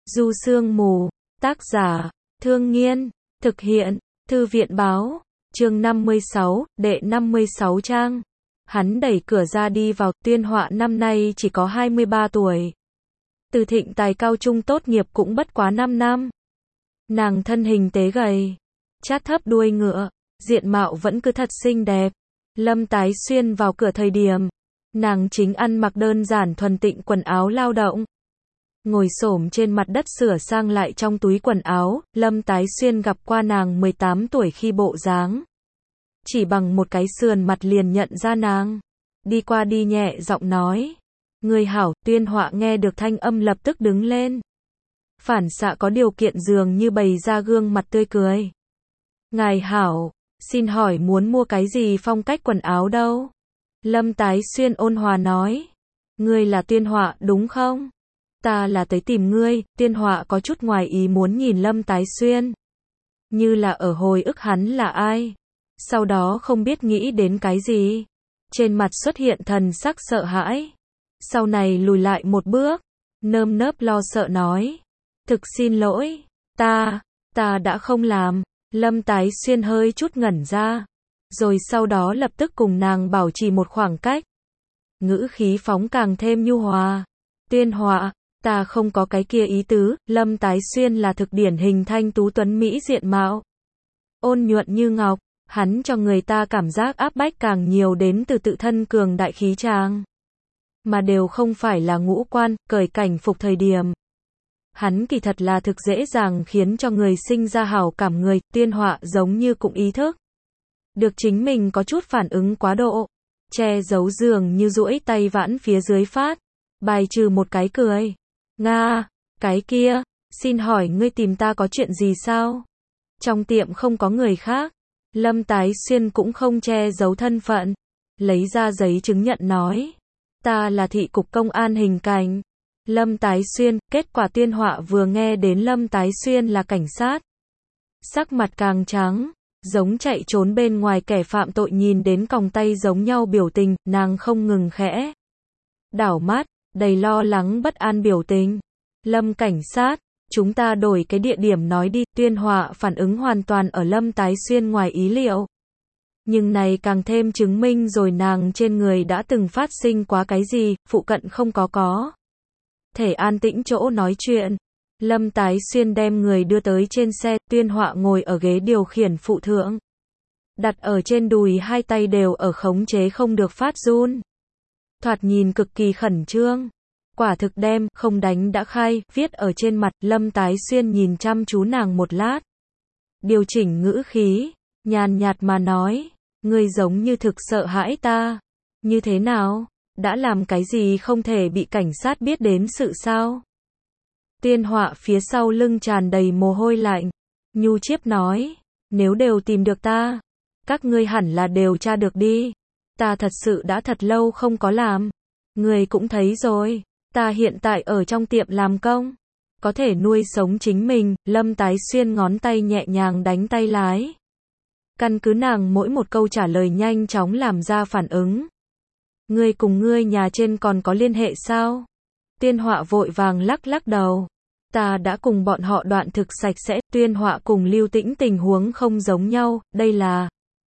Du Sương Mù, tác giả, Thương Nghiên, thực hiện, Thư viện Báo, chương 56, đệ 56 trang. Hắn đẩy cửa ra đi vào, Tuyên Họa năm nay chỉ có 23 tuổi. Từ thịnh tài cao trung tốt nghiệp cũng bất quá 5 năm. Nàng thân hình tế gầy, chát thấp đuôi ngựa, diện mạo vẫn cứ thật xinh đẹp. Lâm Tái Xuyên vào cửa thời điểm, nàng chính ăn mặc đơn giản thuần tịnh quần áo lao động. Ngồi xổm trên mặt đất sửa sang lại trong túi quần áo, Lâm Tái Xuyên gặp qua nàng 18 tuổi khi bộ dáng. Chỉ bằng một cái sườn mặt liền nhận ra nàng. Đi qua đi nhẹ giọng nói. Người hảo, Tuyên Họa nghe được thanh âm lập tức đứng lên. Phản xạ có điều kiện dường như bày ra gương mặt tươi cười. Ngài hảo, xin hỏi muốn mua cái gì phong cách quần áo đâu? Lâm Tái Xuyên ôn hòa nói. Ngươi là Tuyên Họa đúng không? Ta là tới tìm ngươi. Tuyên Họa có chút ngoài ý muốn nhìn Lâm Tái Xuyên. Như là ở hồi ức hắn là ai. Sau đó không biết nghĩ đến cái gì. Trên mặt xuất hiện thần sắc sợ hãi. Sau này lùi lại một bước. Nơm nớp lo sợ nói. Thực xin lỗi. Ta đã không làm. Lâm Tái Xuyên hơi chút ngẩn ra. Rồi sau đó lập tức cùng nàng bảo trì một khoảng cách. Ngữ khí phóng càng thêm nhu hòa. Tuyên Họa, ta không có cái kia ý tứ. Lâm Tái Xuyên là thực điển hình thanh tú tuấn mỹ diện mạo. Ôn nhuận như ngọc. Hắn cho người ta cảm giác áp bách càng nhiều đến từ tự thân cường đại khí tràng. Mà đều không phải là ngũ quan, cởi cảnh phục thời điểm. Hắn kỳ thật là thực dễ dàng khiến cho người sinh ra hảo cảm người. Tuyên Họa giống như cũng ý thức được chính mình có chút phản ứng quá độ. Che giấu dường như duỗi tay vãn phía dưới phát. Bài trừ một cái cười. Nga, cái kia, xin hỏi ngươi tìm ta có chuyện gì sao? Trong tiệm không có người khác. Lâm Tái Xuyên cũng không che giấu thân phận. Lấy ra giấy chứng nhận nói. Ta là thị cục công an hình cảnh. Lâm Tái Xuyên, kết quả Tuyên Họa vừa nghe đến Lâm Tái Xuyên là cảnh sát. Sắc mặt càng trắng, giống chạy trốn bên ngoài kẻ phạm tội nhìn đến còng tay giống nhau biểu tình, nàng không ngừng khẽ. Đảo mắt, đầy lo lắng bất an biểu tình. Lâm cảnh sát, chúng ta đổi cái địa điểm nói đi. Tuyên Họa phản ứng hoàn toàn ở Lâm Tái Xuyên ngoài ý liệu. Nhưng này càng thêm chứng minh rồi nàng trên người đã từng phát sinh quá cái gì, phụ cận không có. Thể an tĩnh chỗ nói chuyện. Lâm Tái Xuyên đem người đưa tới trên xe, Tuyên Họa ngồi ở ghế điều khiển phụ thượng. Đặt ở trên đùi hai tay đều ở khống chế không được phát run. Thoạt nhìn cực kỳ khẩn trương. Quả thực đem, không đánh đã khai, viết ở trên mặt. Lâm Tái Xuyên nhìn chăm chú nàng một lát. Điều chỉnh ngữ khí, nhàn nhạt mà nói. Ngươi giống như thực sợ hãi ta. Như thế nào? Đã làm cái gì không thể bị cảnh sát biết đến sự sao? Tuyên Họa phía sau lưng tràn đầy mồ hôi lạnh. Nhu chiếp nói. Nếu đều tìm được ta, các ngươi hẳn là đều tra được đi. Ta thật sự đã thật lâu không có làm. Người cũng thấy rồi. Ta hiện tại ở trong tiệm làm công. Có thể nuôi sống chính mình. Lâm Tái Xuyên ngón tay nhẹ nhàng đánh tay lái. Căn cứ nàng mỗi một câu trả lời nhanh chóng làm ra phản ứng. Ngươi cùng ngươi nhà trên còn có liên hệ sao? Tuyên Họa vội vàng lắc đầu. Ta đã cùng bọn họ đoạn thực sạch sẽ. Tuyên Họa cùng Lưu Tĩnh tình huống không giống nhau. Đây là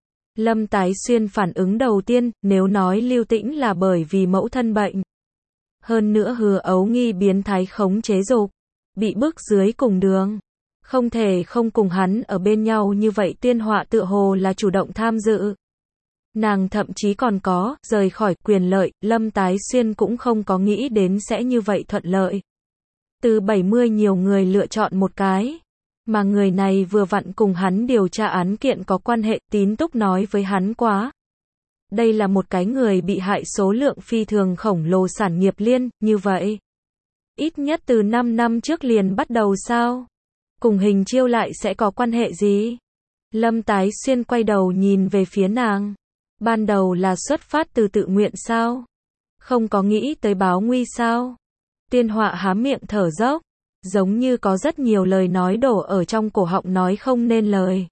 Lâm Tái Xuyên phản ứng đầu tiên. Nếu nói Lưu Tĩnh là bởi vì mẫu thân bệnh. Hơn nữa Hứa Ấu Nghi biến thái khống chế dục. Bị bức dưới cùng đường. Không thể không cùng hắn ở bên nhau như vậy. Tuyên Họa tựa hồ là chủ động tham dự. Nàng thậm chí còn có, rời khỏi, quyền lợi. Lâm Tái Xuyên cũng không có nghĩ đến sẽ như vậy thuận lợi. Từ 70 nhiều người lựa chọn một cái. Mà người này vừa vặn cùng hắn điều tra án kiện có quan hệ. Tín Túc nói với hắn quá. Đây là một cái người bị hại số lượng phi thường khổng lồ sản nghiệp liên, như vậy. Ít nhất từ 5 năm trước liền bắt đầu sao? Cùng Hình Chiêu lại sẽ có quan hệ gì? Lâm Tái Xuyên quay đầu nhìn về phía nàng. Ban đầu là xuất phát từ tự nguyện sao? Không có nghĩ tới báo nguy sao? Tuyên Họa há miệng thở dốc. Giống như có rất nhiều lời nói đổ ở trong cổ họng nói không nên lời.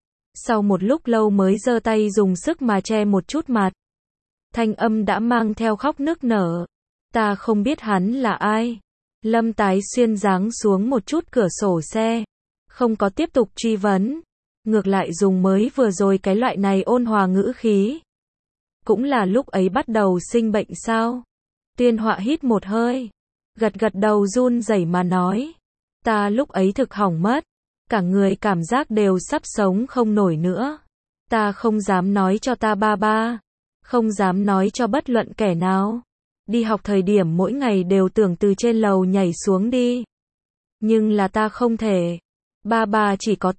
Sau một lúc lâu mới giơ tay dùng sức mà che một chút mặt. Thanh âm đã mang theo khóc nức nở. Ta không biết hắn là ai. Lâm Tái Xuyên giáng xuống một chút cửa sổ xe, không có tiếp tục truy vấn, ngược lại dùng mới vừa rồi cái loại này ôn hòa ngữ khí. Cũng là lúc ấy bắt đầu sinh bệnh sao? Tuyên Họa hít một hơi, gật gật đầu run rẩy mà nói. Ta lúc ấy thực hỏng mất, cả người cảm giác đều sắp sống không nổi nữa. Ta không dám nói cho ta ba ba, không dám nói cho bất luận kẻ nào. Đi học thời điểm mỗi ngày đều tưởng từ trên lầu nhảy xuống đi. Nhưng là ta không thể. Ba ba chỉ có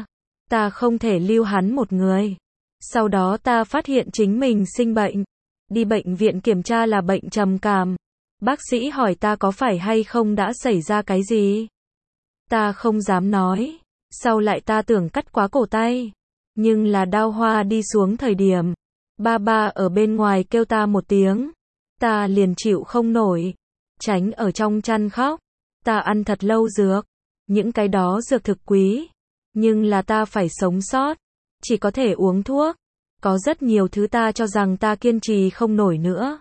ta không thể lưu hắn một người. Sau đó ta phát hiện chính mình sinh bệnh. Đi bệnh viện kiểm tra là bệnh trầm cảm. Bác sĩ hỏi ta có phải hay không đã xảy ra cái gì. Ta không dám nói. Sau lại ta tưởng cắt quá cổ tay. Nhưng là đao hoa đi xuống thời điểm. Ba ba ở bên ngoài kêu ta một tiếng. Ta liền chịu không nổi. Tránh ở trong chăn khóc. Ta ăn thật lâu dược. Những cái đó dược thực quý. Nhưng là ta phải sống sót. Chỉ có thể uống thuốc. Có rất nhiều thứ ta cho rằng ta kiên trì không nổi nữa.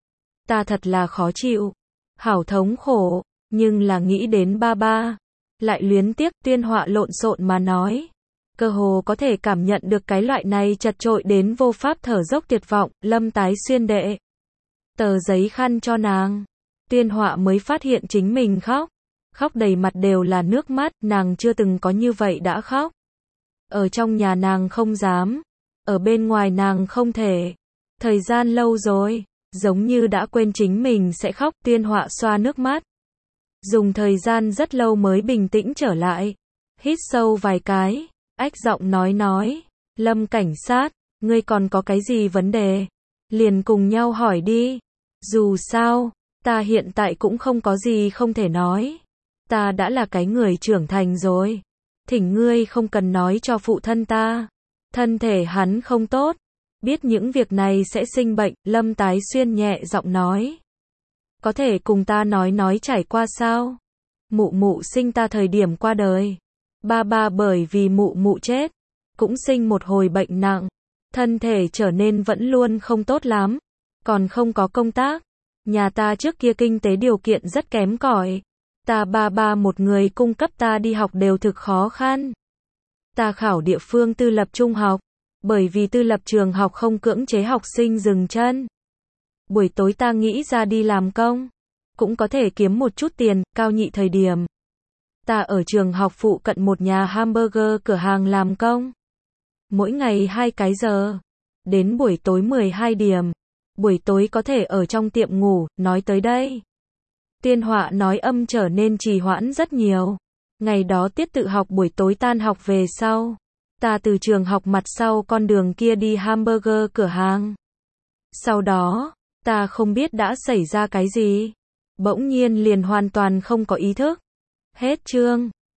Ta thật là khó chịu. Hảo thống khổ. Nhưng là nghĩ đến ba ba. Lại luyến tiếc. Tuyên Họa lộn xộn mà nói. Cơ hồ có thể cảm nhận được cái loại này chật trội đến vô pháp thở dốc tuyệt vọng. Lâm Tái Xuyên đệ tờ giấy khăn cho nàng. Tuyên Họa mới phát hiện chính mình khóc. Khóc đầy mặt đều là nước mắt. Nàng chưa từng có như vậy đã khóc. Ở trong nhà nàng không dám. Ở bên ngoài nàng không thể. Thời gian lâu rồi. Giống như đã quên chính mình sẽ khóc. Tuyên Họa xoa nước mắt. Dùng thời gian rất lâu mới bình tĩnh trở lại. Hít sâu vài cái. Ách giọng nói. Lâm cảnh sát, ngươi còn có cái gì vấn đề? Liền cùng nhau hỏi đi. Dù sao, ta hiện tại cũng không có gì không thể nói. Ta đã là cái người trưởng thành rồi. Thỉnh ngươi không cần nói cho phụ thân ta. Thân thể hắn không tốt. Biết những việc này sẽ sinh bệnh. Lâm Tái Xuyên nhẹ giọng nói. Có thể cùng ta nói trải qua sao? Mụ mụ sinh ta thời điểm qua đời. Ba ba bởi vì mụ mụ chết. Cũng sinh một hồi bệnh nặng. Thân thể trở nên vẫn luôn không tốt lắm. Còn không có công tác. Nhà ta trước kia kinh tế điều kiện rất kém cỏi. Ta ba ba một người cung cấp ta đi học đều thực khó khăn. Ta khảo địa phương tư lập trung học. Bởi vì tư lập trường học không cưỡng chế học sinh dừng chân. Buổi tối ta nghĩ ra đi làm công. Cũng có thể kiếm một chút tiền. Cao nhị thời điểm. Ta ở trường học phụ cận một nhà hamburger cửa hàng làm công. Mỗi ngày 2 cái giờ. Đến buổi tối 12 điểm. Buổi tối có thể ở trong tiệm ngủ. Nói tới đây. Tuyên Họa nói âm trở nên trì hoãn rất nhiều. Ngày đó tiết tự học buổi tối tan học về sau. Ta từ trường học mặt sau con đường kia đi hamburger cửa hàng. Sau đó, ta không biết đã xảy ra cái gì. Bỗng nhiên liền hoàn toàn không có ý thức. Hết chương.